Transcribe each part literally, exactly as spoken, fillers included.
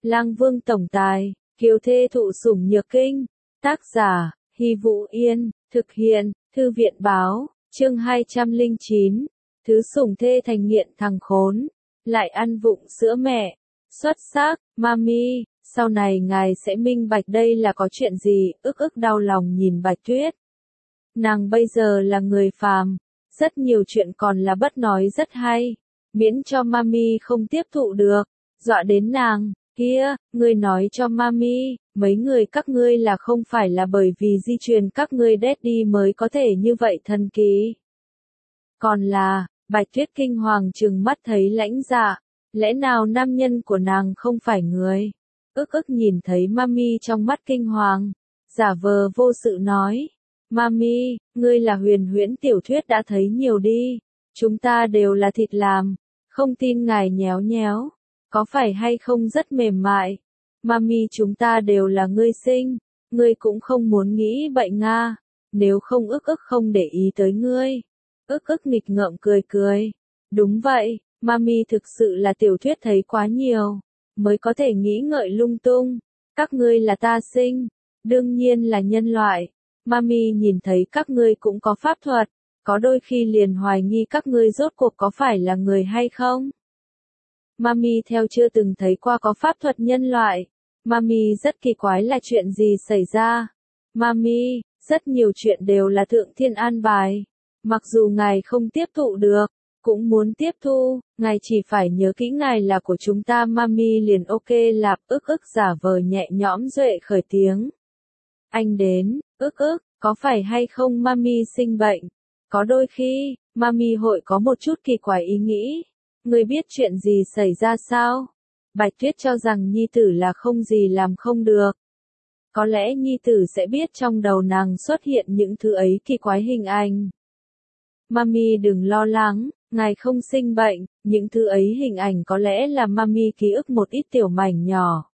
Lang Vương tổng tài, kiều thê thụ sủng nhược kinh. Tác giả, Hy Vũ Yên, thực hiện, Thư viện báo, chương hai trăm lẻ chín. Thứ sủng thê thành nghiện thằng khốn, lại ăn vụng sữa mẹ. Xuất sắc, mami, sau này ngài sẽ minh bạch đây là có chuyện gì, ức ức đau lòng nhìn Bạch Tuyết. Nàng bây giờ là người phàm, rất nhiều chuyện còn là bất nói rất hay, miễn cho mami không tiếp thụ được, dọa đến nàng. Kia, ngươi nói cho mami, mấy người các ngươi là không phải là bởi vì di truyền các ngươi daddy mới có thể như vậy thần kỳ. Còn là, Bạch Tuyết kinh hoàng trừng mắt thấy Lãnh Dạ, lẽ nào nam nhân của nàng không phải người? Ức ức nhìn thấy mami trong mắt kinh hoàng, giả vờ vô sự nói, mami, ngươi là huyền huyễn tiểu thuyết đã thấy nhiều đi, chúng ta đều là thịt làm, không tin ngài nhéo nhéo. Có phải hay không rất mềm mại? Mami chúng ta đều là ngươi sinh, ngươi cũng không muốn nghĩ vậy nga, nếu không ức ức không để ý tới ngươi. Ức ức nghịch ngợm cười cười. Đúng vậy, mami thực sự là tiểu thuyết thấy quá nhiều, mới có thể nghĩ ngợi lung tung. Các ngươi là ta sinh, đương nhiên là nhân loại. Mami nhìn thấy các ngươi cũng có pháp thuật, có đôi khi liền hoài nghi các ngươi rốt cuộc có phải là người hay không. Mami theo chưa từng thấy qua có pháp thuật nhân loại. Mami rất kỳ quái là chuyện gì xảy ra. Mami, rất nhiều chuyện đều là thượng thiên an bài. Mặc dù ngài không tiếp thụ được, cũng muốn tiếp thu, ngài chỉ phải nhớ kỹ ngài là của chúng ta. Mami liền ok lạp, ức ức giả vờ nhẹ nhõm duệ khởi tiếng. Anh đến, ức ức, có phải hay không mami sinh bệnh? Có đôi khi, mami hội có một chút kỳ quái ý nghĩ. Ngươi biết chuyện gì xảy ra sao? Bạch Tuyết cho rằng nhi tử là không gì làm không được. Có lẽ nhi tử sẽ biết trong đầu nàng xuất hiện những thứ ấy kỳ quái hình ảnh. Mami đừng lo lắng, ngài không sinh bệnh, những thứ ấy hình ảnh có lẽ là mami ký ức một ít tiểu mảnh nhỏ.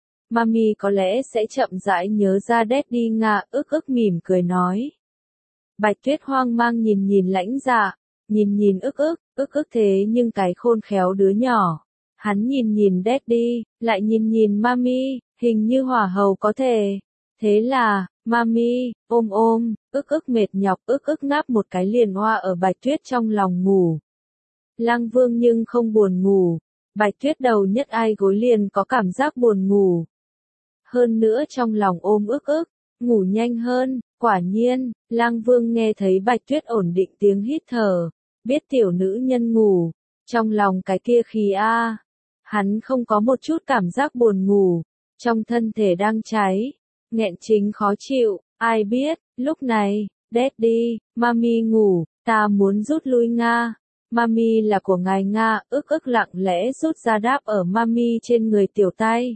Mami có lẽ sẽ chậm rãi nhớ ra daddy nga, ức ức mỉm cười nói. Bạch Tuyết hoang mang nhìn nhìn Lãnh Dạ. Nhìn nhìn ức ức, ức ức thế nhưng cái khôn khéo đứa nhỏ. Hắn nhìn nhìn daddy, lại nhìn nhìn mami, hình như hỏa hầu có thể. Thế là, mami, ôm ôm, ức ức mệt nhọc, ức ức ngáp một cái liền hoa ở Bạch Tuyết trong lòng ngủ. Lang Vương nhưng không buồn ngủ, Bạch Tuyết đầu nhất ai gối liền có cảm giác buồn ngủ. Hơn nữa trong lòng ôm ức ức, ngủ nhanh hơn, quả nhiên, Lang Vương nghe thấy Bạch Tuyết ổn định tiếng hít thở. Biết tiểu nữ nhân ngủ, trong lòng cái kia khí a, hắn không có một chút cảm giác buồn ngủ, trong thân thể đang cháy, nghẹn chính khó chịu, ai biết, lúc này, daddy, mami ngủ, ta muốn rút lui nga, mami là của ngài nga, ức ức lặng lẽ rút ra đáp ở mami trên người tiểu tay,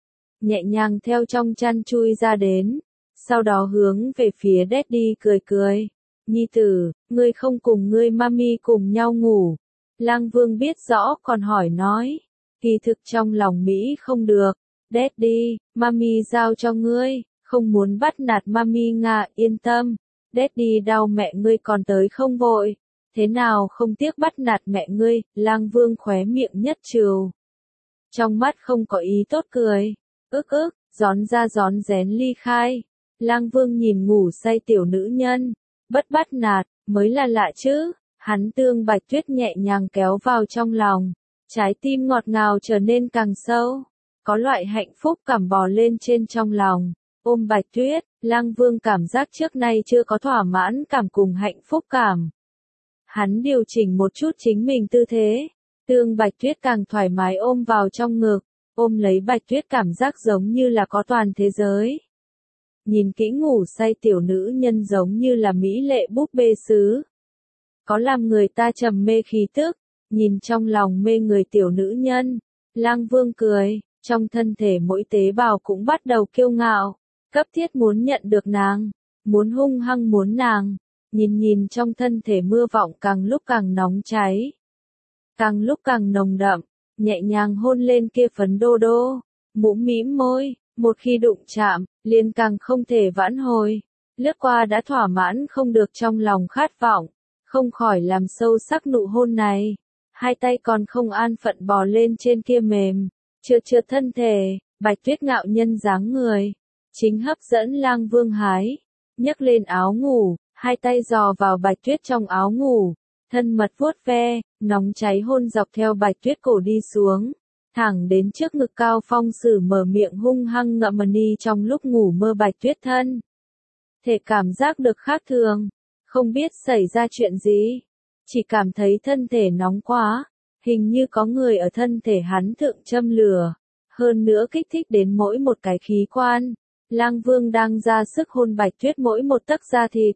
nhẹ nhàng theo trong chăn chui ra đến, sau đó hướng về phía daddy cười cười. Nhi tử, ngươi không cùng ngươi mami cùng nhau ngủ. Lang Vương biết rõ còn hỏi nói. Kỳ thực trong lòng Mỹ không được. Daddy, mami giao cho ngươi, không muốn bắt nạt mami nga, yên tâm. Daddy đau mẹ ngươi còn tới không vội. Thế nào không tiếc bắt nạt mẹ ngươi, Lang Vương khóe miệng nhất trừ. Trong mắt không có ý tốt cười. Ức ức, gión ra gión rén ly khai. Lang Vương nhìn ngủ say tiểu nữ nhân. Bất bắt nạt, mới là lạ chứ, hắn tương Bạch Tuyết nhẹ nhàng kéo vào trong lòng, trái tim ngọt ngào trở nên càng sâu, có loại hạnh phúc cảm bò lên trên trong lòng, ôm Bạch Tuyết, Lang Vương cảm giác trước nay chưa có thỏa mãn cảm cùng hạnh phúc cảm. Hắn điều chỉnh một chút chính mình tư thế, tương Bạch Tuyết càng thoải mái ôm vào trong ngực, ôm lấy Bạch Tuyết cảm giác giống như là có toàn thế giới. Nhìn kỹ ngủ say tiểu nữ nhân giống như là mỹ lệ búp bê sứ. Có làm người ta trầm mê khí tức, nhìn trong lòng mê người tiểu nữ nhân. Lang Vương cười, trong thân thể mỗi tế bào cũng bắt đầu kiêu ngạo, cấp thiết muốn nhận được nàng, muốn hung hăng muốn nàng. Nhìn nhìn trong thân thể mưa vọng càng lúc càng nóng cháy, càng lúc càng nồng đậm, nhẹ nhàng hôn lên kia phấn đô đô, mũm mĩm môi. Một khi đụng chạm, liền càng không thể vãn hồi, lướt qua đã thỏa mãn không được trong lòng khát vọng, không khỏi làm sâu sắc nụ hôn này, hai tay còn không an phận bò lên trên kia mềm, Trượt trượt thân thể, Bạch Tuyết ngạo nhân dáng người, chính hấp dẫn Lang Vương hái, nhấc lên áo ngủ, hai tay dò vào Bạch Tuyết trong áo ngủ, thân mật vuốt ve, nóng cháy hôn dọc theo Bạch Tuyết cổ đi xuống, thẳng đến trước ngực Cao Phong Sử mở miệng hung hăng ngậm ni trong lúc ngủ mơ Bạch Tuyết thân. Thể cảm giác được khác thường, không biết xảy ra chuyện gì, chỉ cảm thấy thân thể nóng quá, hình như có người ở thân thể hắn thượng châm lửa, hơn nữa kích thích đến mỗi một cái khí quan. Lang Vương đang ra sức hôn Bạch Tuyết mỗi một tấc da thịt.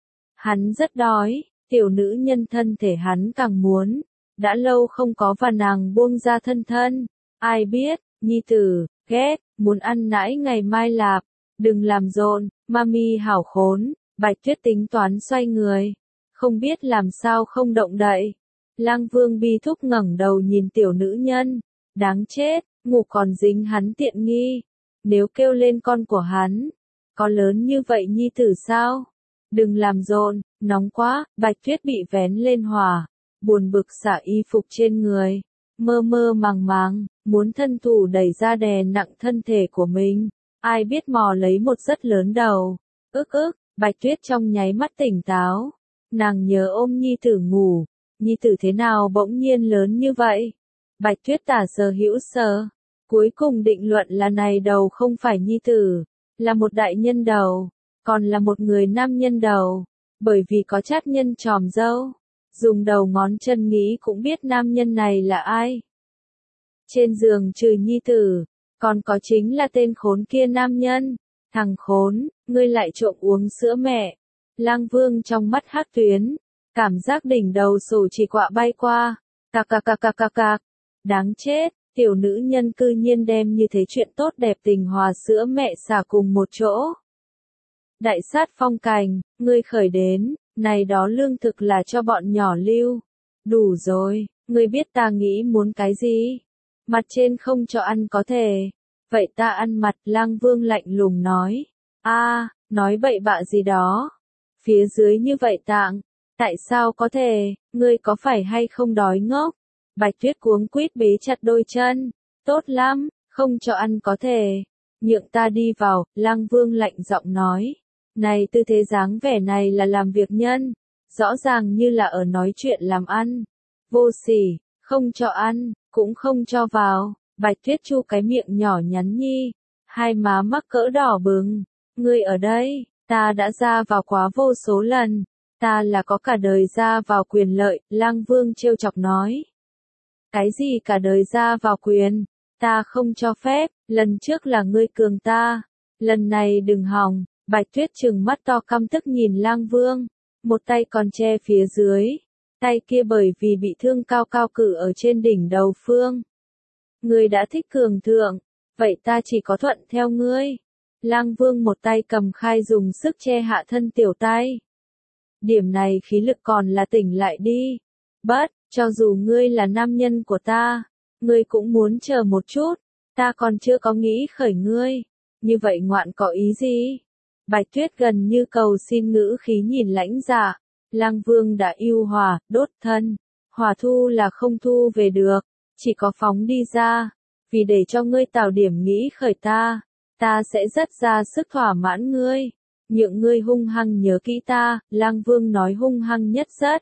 Hắn rất đói, tiểu nữ nhân thân thể hắn càng muốn, đã lâu không có và nàng buông ra thân thân. Ai biết, nhi tử, ghét, muốn ăn nãi ngày mai lạp, đừng làm rộn, mami hảo khốn. Bạch Tuyết tính toán xoay người, không biết làm sao không động đậy. Lang Vương bi thúc ngẩng đầu nhìn tiểu nữ nhân, đáng chết, ngủ còn dính hắn tiện nghi. Nếu kêu lên con của hắn, có lớn như vậy nhi tử sao? Đừng làm rộn, nóng quá. Bạch Tuyết bị vén lên hỏa, buồn bực xả y phục trên người, mơ mơ màng màng, muốn thân thủ đẩy ra đè nặng thân thể của mình. Ai biết mò lấy một rất lớn đầu, ức ức. Bạch Tuyết trong nháy mắt tỉnh táo, nàng nhớ ôm nhi tử ngủ, nhi tử thế nào bỗng nhiên lớn như vậy? Bạch Tuyết tả sờ hữu sờ, cuối cùng định luận là này đầu không phải nhi tử, là một đại nhân đầu, còn là một người nam nhân đầu, bởi vì có chát nhân tròm râu, dùng đầu ngón chân nghĩ cũng biết nam nhân này là ai. Trên giường trừ nhi tử, còn có chính là tên khốn kia nam nhân. Thằng khốn, ngươi lại trộm uống sữa mẹ. Lang Vương trong mắt hắc tuyến, cảm giác đỉnh đầu sổ chỉ quạ bay qua, cạc cạc cạc cạc cạc cạc. Đáng chết, tiểu nữ nhân cư nhiên đem như thế chuyện tốt đẹp tình hòa sữa mẹ xả cùng một chỗ. Đại sát phong cành, ngươi khởi đến, này đó lương thực là cho bọn nhỏ lưu. Đủ rồi, ngươi biết ta nghĩ muốn cái gì? Mặt trên không cho ăn có thể. Vậy ta ăn mặt. Lang Vương lạnh lùng nói. A, à, nói bậy bạ gì đó. Phía dưới như vậy tạng. Tại sao có thể, ngươi có phải hay không đói ngốc? Bạch Tuyết cuống quýt bế chặt đôi chân. Tốt lắm, không cho ăn có thể. Nhượng ta đi vào. Lang Vương lạnh giọng nói. Này tư thế dáng vẻ này là làm việc nhân. Rõ ràng như là ở nói chuyện làm ăn. Vô sỉ, không cho ăn, cũng không cho vào. Bạch Tuyết chu cái miệng nhỏ nhắn nhi, hai má mắc cỡ đỏ bừng. Ngươi ở đây, ta đã ra vào quá vô số lần, ta là có cả đời ra vào quyền lợi. Lang Vương trêu chọc nói. Cái gì cả đời ra vào quyền, ta không cho phép, lần trước là ngươi cường ta, lần này đừng hòng. Bạch Tuyết trừng mắt to căm tức nhìn Lang Vương, một tay còn che phía dưới, tay kia bởi vì bị thương cao cao cử ở trên đỉnh đầu phương. Ngươi đã thích cường thượng, vậy ta chỉ có thuận theo ngươi. Lang Vương một tay cầm khai dùng sức che hạ thân tiểu tay. Điểm này khí lực còn là tỉnh lại đi. Bất, cho dù ngươi là nam nhân của ta, ngươi cũng muốn chờ một chút, ta còn chưa có nghĩ khởi ngươi. Như vậy ngoạn có ý gì? Bạch Tuyết gần như cầu xin ngữ khí nhìn lãnh dạ. Lang Vương đã yêu hòa, đốt thân. Hòa thu là không thu về được, chỉ có phóng đi ra. Vì để cho ngươi tạo điểm nghĩ khởi ta, ta sẽ rất ra sức thỏa mãn ngươi. Nhượng ngươi hung hăng nhớ kỹ ta. Lang Vương nói hung hăng nhất rất.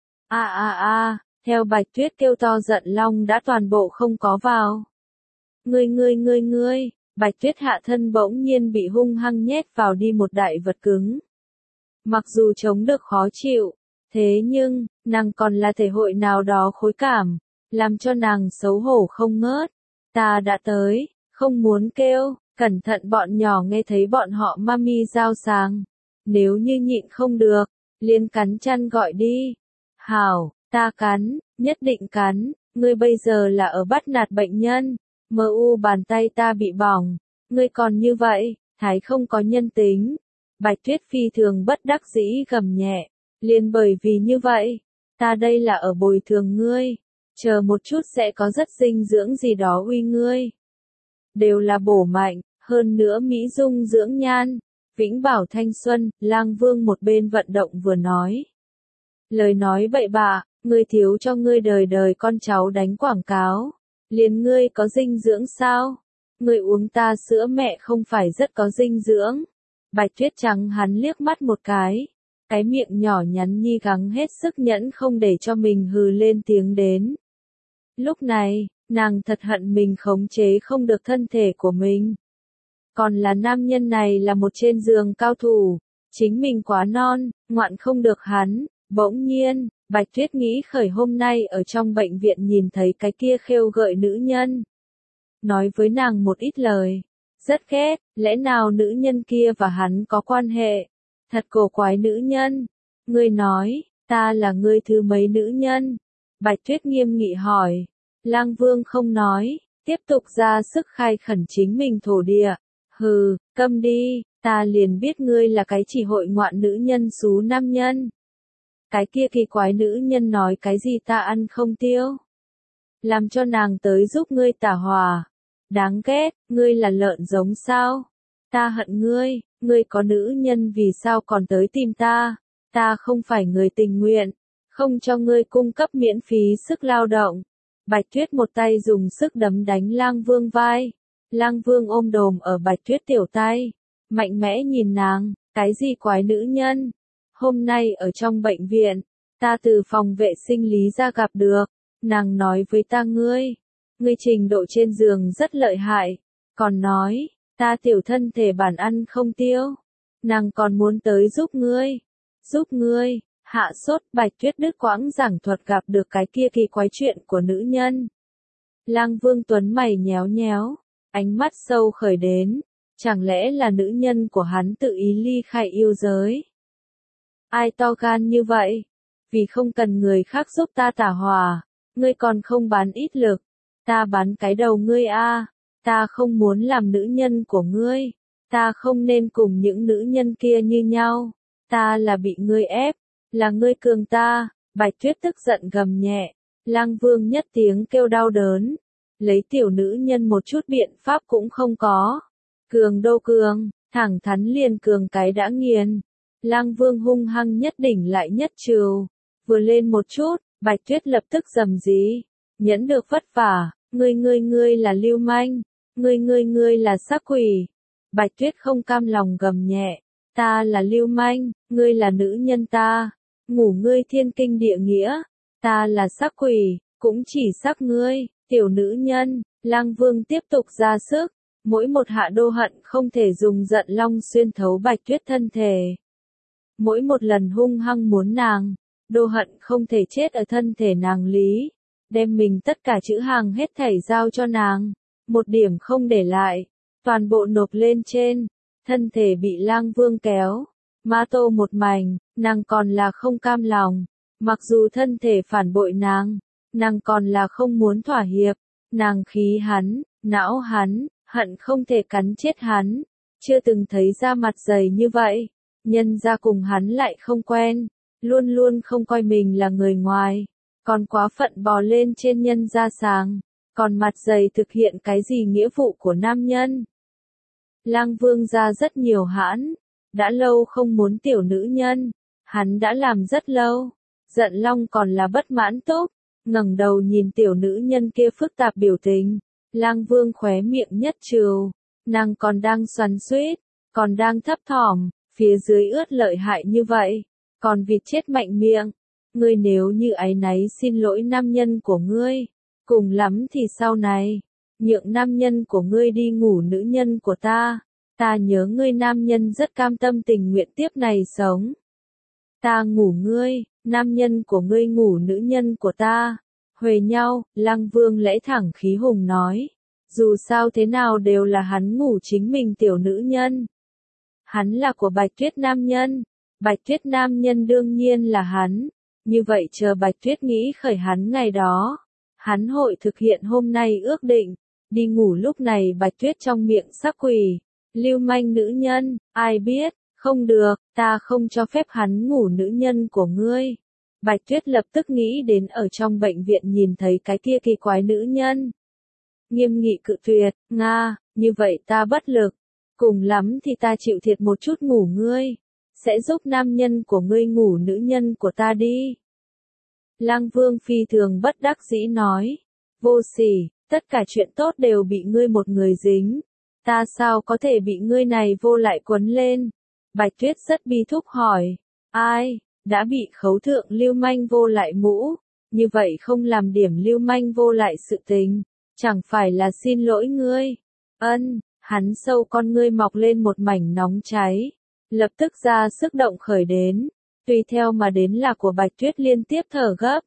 A a a, theo Bạch Tuyết kêu to giận long đã toàn bộ không có vào. Ngươi ngươi ngươi ngươi, Bạch Tuyết hạ thân bỗng nhiên bị hung hăng nhét vào đi một đại vật cứng. Mặc dù chống được khó chịu, thế nhưng, nàng còn là thể hội nào đó khối cảm, làm cho nàng xấu hổ không ngớt. Ta đã tới, không muốn kêu, cẩn thận bọn nhỏ nghe thấy bọn họ mami giao sáng. Nếu như nhịn không được, liền cắn chăn gọi đi. Hảo, ta cắn, nhất định cắn, ngươi bây giờ là ở bắt nạt bệnh nhân. Mơ u bàn tay ta bị bỏng, ngươi còn như vậy, thái không có nhân tính. Bạch Tuyết phi thường bất đắc dĩ gầm nhẹ, liền bởi vì như vậy, ta đây là ở bồi thường ngươi, chờ một chút sẽ có rất dinh dưỡng gì đó uy ngươi. Đều là bổ mạnh, hơn nữa mỹ dung dưỡng nhan, vĩnh bảo thanh xuân. Lang Vương một bên vận động vừa nói. Lời nói bậy bạ, ngươi thiếu cho ngươi đời đời con cháu đánh quảng cáo. Liền ngươi có dinh dưỡng sao? Ngươi uống ta sữa mẹ không phải rất có dinh dưỡng. Bạch Tuyết trắng hắn liếc mắt một cái. Cái miệng nhỏ nhắn nhi gắng hết sức nhẫn không để cho mình hừ lên tiếng đến. Lúc này, nàng thật hận mình khống chế không được thân thể của mình. Còn là nam nhân này là một trên giường cao thủ. Chính mình quá non, ngoạn không được hắn. Bỗng nhiên, Bạch Tuyết nghĩ khởi hôm nay ở trong bệnh viện nhìn thấy cái kia khêu gợi nữ nhân. Nói với nàng một ít lời. Rất ghét, lẽ nào nữ nhân kia và hắn có quan hệ? Thật cổ quái nữ nhân. Ngươi nói, ta là ngươi thứ mấy nữ nhân? Bạch Tuyết nghiêm nghị hỏi. Lang Vương không nói, tiếp tục ra sức khai khẩn chính mình thổ địa. Hừ, câm đi, ta liền biết ngươi là cái chỉ hội ngoạn nữ nhân xú nam nhân. Cái kia kỳ quái nữ nhân nói cái gì ta ăn không tiêu. Làm cho nàng tới giúp ngươi tả hòa. Đáng ghét, ngươi là lợn giống sao? Ta hận ngươi, ngươi có nữ nhân vì sao còn tới tìm ta? Ta không phải người tình nguyện, không cho ngươi cung cấp miễn phí sức lao động. Bạch Tuyết một tay dùng sức đấm đánh Lang Vương vai. Lang Vương ôm đồm ở Bạch Tuyết tiểu tay, mạnh mẽ nhìn nàng, cái gì quái nữ nhân? Hôm nay ở trong bệnh viện, ta từ phòng vệ sinh lý ra gặp được, nàng nói với ta ngươi, ngươi trình độ trên giường rất lợi hại, còn nói, ta tiểu thân thể bản ăn không tiêu, nàng còn muốn tới giúp ngươi, giúp ngươi, hạ sốt. Bạch Tuyết đứt quãng giảng thuật gặp được cái kia kỳ quái chuyện của nữ nhân. Lang Vương Tuấn mày nhéo nhéo, ánh mắt sâu khởi đến, chẳng lẽ là nữ nhân của hắn tự ý ly khai yêu giới? Ai to gan như vậy? Vì không cần người khác giúp ta tả hòa, ngươi còn không bán ít lực, ta bán cái đầu ngươi a, ta không muốn làm nữ nhân của ngươi, ta không nên cùng những nữ nhân kia như nhau, ta là bị ngươi ép, là ngươi cường ta. Bạch Tuyết tức giận gầm nhẹ, Lang Vương nhất tiếng kêu đau đớn, lấy tiểu nữ nhân một chút biện pháp cũng không có. Cường đô cường, thẳng thắn liền cường cái đã nghiền. Lang Vương hung hăng nhất đỉnh lại nhất trừ, vừa lên một chút, Bạch Tuyết lập tức rầm rì, nhẫn được vất vả, ngươi ngươi ngươi là lưu manh, ngươi ngươi ngươi là sắc quỷ. Bạch Tuyết không cam lòng gầm nhẹ, ta là lưu manh, ngươi là nữ nhân ta, ngủ ngươi thiên kinh địa nghĩa, ta là sắc quỷ, cũng chỉ sắc ngươi, tiểu nữ nhân. Lang Vương tiếp tục ra sức, mỗi một hạ đô hận không thể dùng giận long xuyên thấu Bạch Tuyết thân thể. Mỗi một lần hung hăng muốn nàng, đô hận không thể chết ở thân thể nàng lý, đem mình tất cả chữ hàng hết thảy giao cho nàng, một điểm không để lại, toàn bộ nộp lên trên, thân thể bị Lang Vương kéo, ma tô một mảnh, nàng còn là không cam lòng, mặc dù thân thể phản bội nàng, nàng còn là không muốn thỏa hiệp, nàng khí hắn, não hắn, hận không thể cắn chết hắn, chưa từng thấy da mặt dày như vậy. Nhân ra cùng hắn lại không quen, luôn luôn không coi mình là người ngoài, còn quá phận bò lên trên nhân ra sàng, còn mặt dày thực hiện cái gì nghĩa vụ của nam nhân. Lang Vương ra rất nhiều hãn, đã lâu không muốn tiểu nữ nhân, hắn đã làm rất lâu, giận long còn là bất mãn tốt, ngẩng đầu nhìn tiểu nữ nhân kia phức tạp biểu tình, Lang Vương khóe miệng nhất trừ, nàng còn đang xoắn xuýt, còn đang thấp thỏm. Phía dưới ướt lợi hại như vậy, còn vịt chết mạnh miệng, ngươi nếu như áy náy xin lỗi nam nhân của ngươi, cùng lắm thì sau này, nhượng nam nhân của ngươi đi ngủ nữ nhân của ta, ta nhớ ngươi nam nhân rất cam tâm tình nguyện tiếp này sống. Ta ngủ ngươi, nam nhân của ngươi ngủ nữ nhân của ta, huề nhau. Lang Vương lẽ thẳng khí hùng nói, dù sao thế nào đều là hắn ngủ chính mình tiểu nữ nhân. Hắn là của Bạch Tuyết nam nhân, Bạch Tuyết nam nhân đương nhiên là hắn, như vậy chờ Bạch Tuyết nghĩ khởi hắn ngày đó, hắn hội thực hiện hôm nay ước định, đi ngủ. Lúc này Bạch Tuyết trong miệng sắc quỷ, lưu manh nữ nhân, ai biết, không được, ta không cho phép hắn ngủ nữ nhân của ngươi. Bạch Tuyết lập tức nghĩ đến ở trong bệnh viện nhìn thấy cái kia kỳ quái nữ nhân. Nghiêm nghị cự tuyệt, Nga, như vậy ta bất lực. Cùng lắm thì ta chịu thiệt một chút ngủ ngươi, sẽ giúp nam nhân của ngươi ngủ nữ nhân của ta đi. Lang Vương phi thường bất đắc dĩ nói, vô sỉ, Tất cả chuyện tốt đều bị ngươi một người dính. Ta sao có thể bị ngươi này vô lại quấn lên? Bạch Tuyết rất bi thúc hỏi. Ai, đã bị khấu thượng lưu manh vô lại mũ, như vậy không làm điểm lưu manh vô lại sự tình, chẳng phải là xin lỗi ngươi. Ân, hắn sâu con ngươi mọc lên một mảnh nóng cháy, lập tức ra sức động khởi đến, tùy theo mà đến là của Bạch Tuyết liên tiếp thở gấp.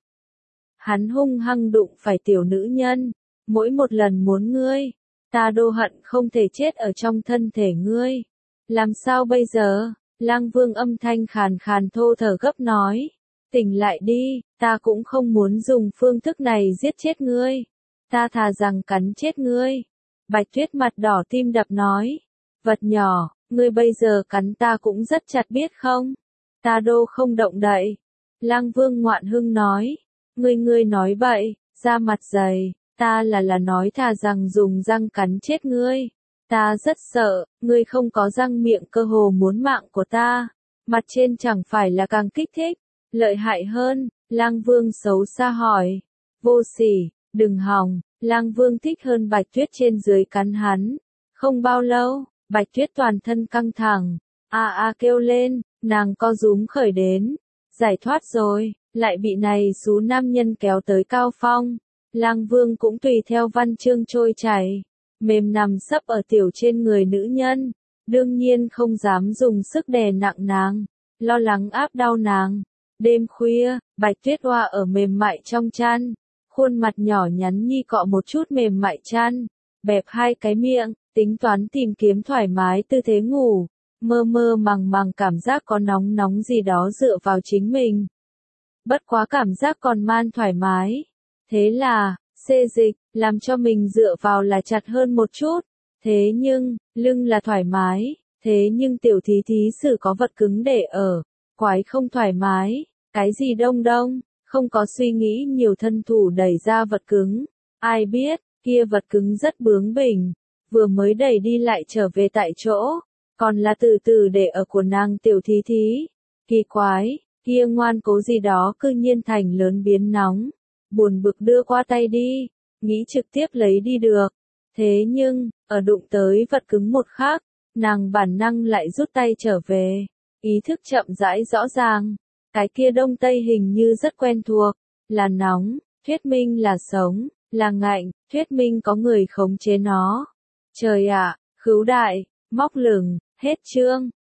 Hắn hung hăng đụng phải tiểu nữ nhân, mỗi một lần muốn ngươi, ta đô hận không thể chết ở trong thân thể ngươi. Làm sao bây giờ? Lang Vương âm thanh khàn khàn thô thở gấp nói. Tỉnh lại đi, ta cũng không muốn dùng phương thức này giết chết ngươi. Ta thà rằng cắn chết ngươi. Bạch Tuyết mặt đỏ tim đập nói. Vật nhỏ, ngươi bây giờ cắn ta cũng rất chặt biết không? Ta đô không động đậy. Lang Vương ngoạn hưng nói. Ngươi ngươi nói bậy, da mặt dày, ta là là nói thà rằng dùng răng cắn chết ngươi. Ta rất sợ, ngươi không có răng miệng cơ hồ muốn mạng của ta. Mặt trên chẳng phải là càng kích thích, lợi hại hơn. Lang Vương xấu xa hỏi. Vô sỉ, đừng hòng. Lang Vương thích hơn Bạch Tuyết trên dưới cắn hắn. Không bao lâu, Bạch Tuyết toàn thân căng thẳng, a a kêu lên, nàng co rúm khởi đến. Giải thoát rồi, lại bị này xú nam nhân kéo tới cao phong. Lang Vương cũng tùy theo văn chương trôi chảy, mềm nằm sấp ở tiểu trên người nữ nhân, đương nhiên không dám dùng sức đè nặng nàng, lo lắng áp đau nàng. Đêm khuya, Bạch Tuyết Oa ở mềm mại trong chăn, khuôn mặt nhỏ nhắn nhi cọ một chút mềm mại chăn, bẹp hai cái miệng, tính toán tìm kiếm thoải mái tư thế ngủ, mơ mơ màng màng cảm giác có nóng nóng gì đó dựa vào chính mình. Bất quá cảm giác còn man thoải mái. Thế là, xê dịch, làm cho mình dựa vào là chặt hơn một chút. Thế nhưng, lưng là thoải mái. Thế nhưng tiểu thí thí sử có vật cứng để ở. Quái không thoải mái. Cái gì đông đông, không có suy nghĩ nhiều thân thủ đẩy ra vật cứng. Ai biết, kia vật cứng rất bướng bỉnh. Vừa mới đẩy đi lại trở về tại chỗ. Còn là từ từ để ở của nàng tiểu thí thí. Kỳ quái, kia ngoan cố gì đó cư nhiên thành lớn biến nóng. Buồn bực đưa qua tay đi, nghĩ trực tiếp lấy đi được. Thế nhưng, ở đụng tới vật cứng một khắc, nàng bản năng lại rút tay trở về. Ý thức chậm rãi rõ ràng, cái kia đông tây hình như rất quen thuộc, là nóng, thuyết minh là sống, là ngạnh, thuyết minh có người khống chế nó. Trời ạ, khứu đại, móc lửng, hết chương.